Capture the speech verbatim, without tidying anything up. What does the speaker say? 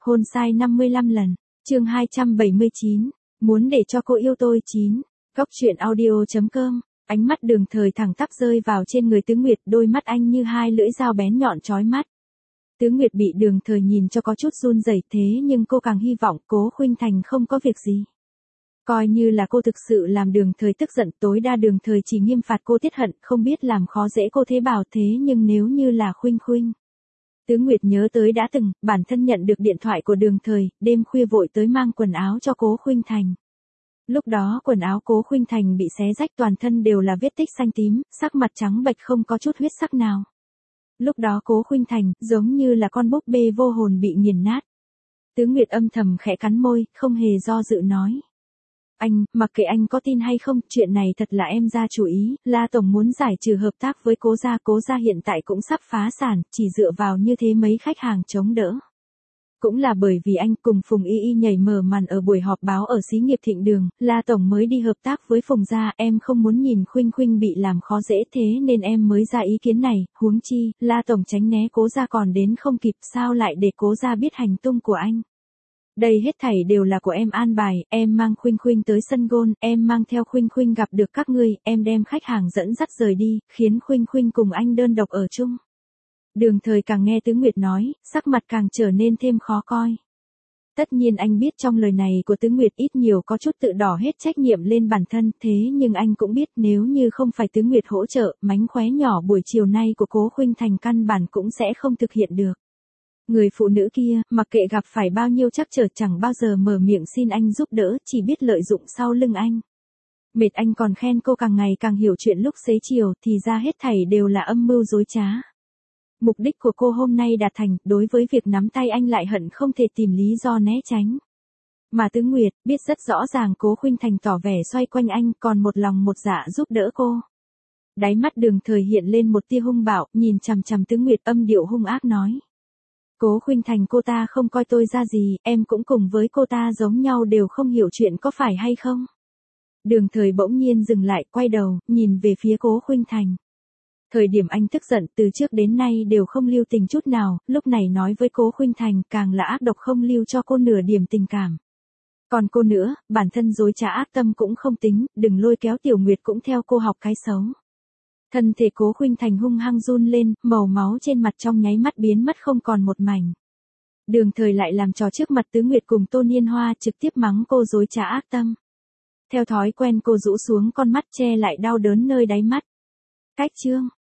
Hôn sai năm mươi lăm lần. Chương hai trăm bảy mươi chín. Muốn để cho cô yêu tôi chín. Góc truyện audio chấm com. Ánh mắt Đường Thời thẳng tắp rơi vào trên người Tứ Nguyệt, đôi mắt anh như hai lưỡi dao bén nhọn chói mắt. Tứ Nguyệt bị Đường Thời nhìn cho có chút run rẩy, thế nhưng cô càng hy vọng Cố Khuynh Thành không có việc gì. Coi như là cô thực sự làm Đường Thời tức giận, tối đa Đường Thời chỉ nghiêm phạt cô tiết hận, không biết làm khó dễ cô thế bảo, thế nhưng nếu như là Khuynh Khuynh. Tứ Nguyệt nhớ tới đã từng, bản thân nhận được điện thoại của Đường Thời, đêm khuya vội tới mang quần áo cho Cố Khuynh Thành. Lúc đó quần áo Cố Khuynh Thành bị xé rách, toàn thân đều là vết tích xanh tím, sắc mặt trắng bệch không có chút huyết sắc nào. Lúc đó Cố Khuynh Thành, giống như là con búp bê vô hồn bị nghiền nát. Tứ Nguyệt âm thầm khẽ cắn môi, không hề do dự nói. Anh, mặc kệ anh có tin hay không, chuyện này thật là em ra chủ ý, La Tổng muốn giải trừ hợp tác với Cố gia, Cố gia hiện tại cũng sắp phá sản, chỉ dựa vào như thế mấy khách hàng chống đỡ. Cũng là bởi vì anh cùng Phùng Y Y nhảy mở màn ở buổi họp báo ở xí nghiệp Thịnh Đường, La Tổng mới đi hợp tác với Phùng gia, em không muốn nhìn Khuynh Khuynh bị làm khó dễ, thế nên em mới ra ý kiến này, huống chi, La Tổng tránh né Cố gia còn đến không kịp, sao lại để Cố gia biết hành tung của anh. Đây hết thảy đều là của em an bài, em mang Khuynh Khuynh tới sân golf, em mang theo Khuynh Khuynh gặp được các ngươi, em đem khách hàng dẫn dắt rời đi, khiến Khuynh Khuynh cùng anh đơn độc ở chung. Đường Thời càng nghe Tứ Nguyệt nói, sắc mặt càng trở nên thêm khó coi. Tất nhiên anh biết trong lời này của Tứ Nguyệt ít nhiều có chút tự đỏ hết trách nhiệm lên bản thân, thế nhưng anh cũng biết nếu như không phải Tứ Nguyệt hỗ trợ, mánh khóe nhỏ buổi chiều nay của Cố Khuynh Thành căn bản cũng sẽ không thực hiện được. Người phụ nữ kia, mặc kệ gặp phải bao nhiêu trắc trở, chẳng bao giờ mở miệng xin anh giúp đỡ, chỉ biết lợi dụng sau lưng anh. Mệt anh còn khen cô càng ngày càng hiểu chuyện lúc xế chiều, thì ra hết thảy đều là âm mưu dối trá. Mục đích của cô hôm nay đạt thành, đối với việc nắm tay anh lại hận không thể tìm lý do né tránh. Mà Tứ Nguyệt, biết rất rõ ràng Cố Khuynh Thành tỏ vẻ xoay quanh anh, còn một lòng một dạ giúp đỡ cô. Đáy mắt Đường Thời hiện lên một tia hung bạo, nhìn chằm chằm Tứ Nguyệt, âm điệu hung ác nói. Cố Khuynh Thành, cô ta không coi tôi ra gì, em cũng cùng với cô ta giống nhau, đều không hiểu chuyện, có phải hay không? Đường Thời bỗng nhiên dừng lại, quay đầu, nhìn về phía Cố Khuynh Thành. Thời điểm anh tức giận từ trước đến nay đều không lưu tình chút nào, lúc này nói với Cố Khuynh Thành càng là ác độc, không lưu cho cô nửa điểm tình cảm. Còn cô nữa, bản thân dối trá ác tâm cũng không tính, đừng lôi kéo Tiểu Nguyệt cũng theo cô học cái xấu. Thân thể Cố Khuynh Thành hung hăng run lên, màu máu trên mặt trong nháy mắt biến mất không còn một mảnh. Đường Thời lại làm trò trước mặt Tứ Nguyệt cùng Tô Niên Hoa, trực tiếp mắng cô dối trá ác tâm. Theo thói quen cô rũ xuống con mắt che lại đau đớn nơi đáy mắt. Cách chương.